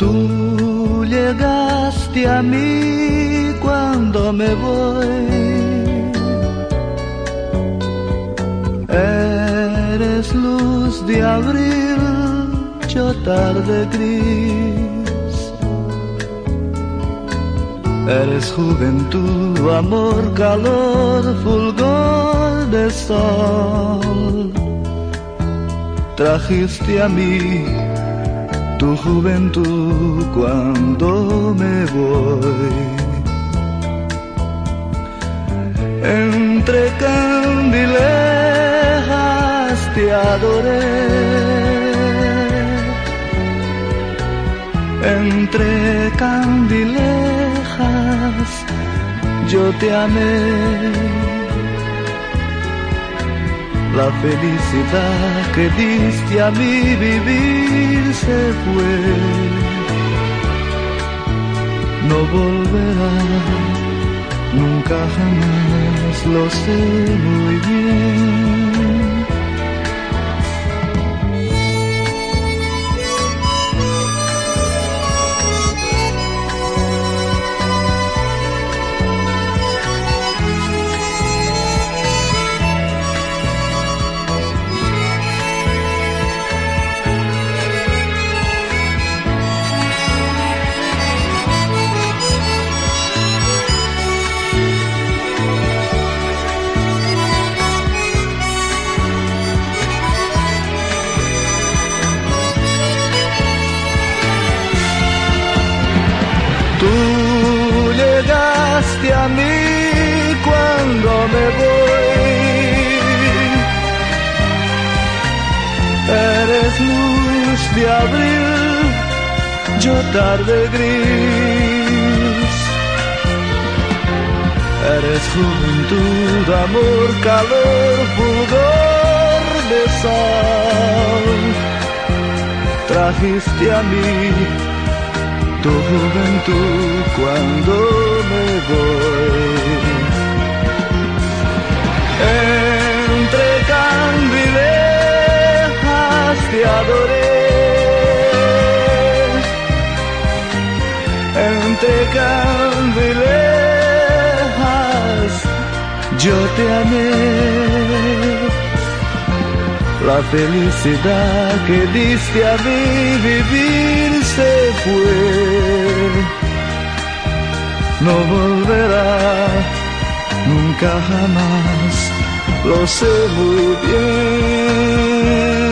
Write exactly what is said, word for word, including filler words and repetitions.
Tú llegaste a mí cuando me voy. Eres luz de abril, yo tarde gris. Eres juventud, amor, calor, fulgor de sol. Trajiste a mí tu juventud cuando me voy. Entre candilejas te adoré, entre candilejas yo te amé. La felicidad que diste a mi vivir se fue, no volverá, nunca jamás, lo sé muy bien. Tú llegaste a mí cuando me voy. Eres luz de abril, yo tarde gris. Eres juventud, amor, calor, fulgor de sol. Trajiste a mí tu juventud cuando me voy. Entre candilejas te adoré, entre candilejas yo te amé. La felicidad que diste a mí vivir se fue, no volverá, nunca jamás, lo sé muy bien.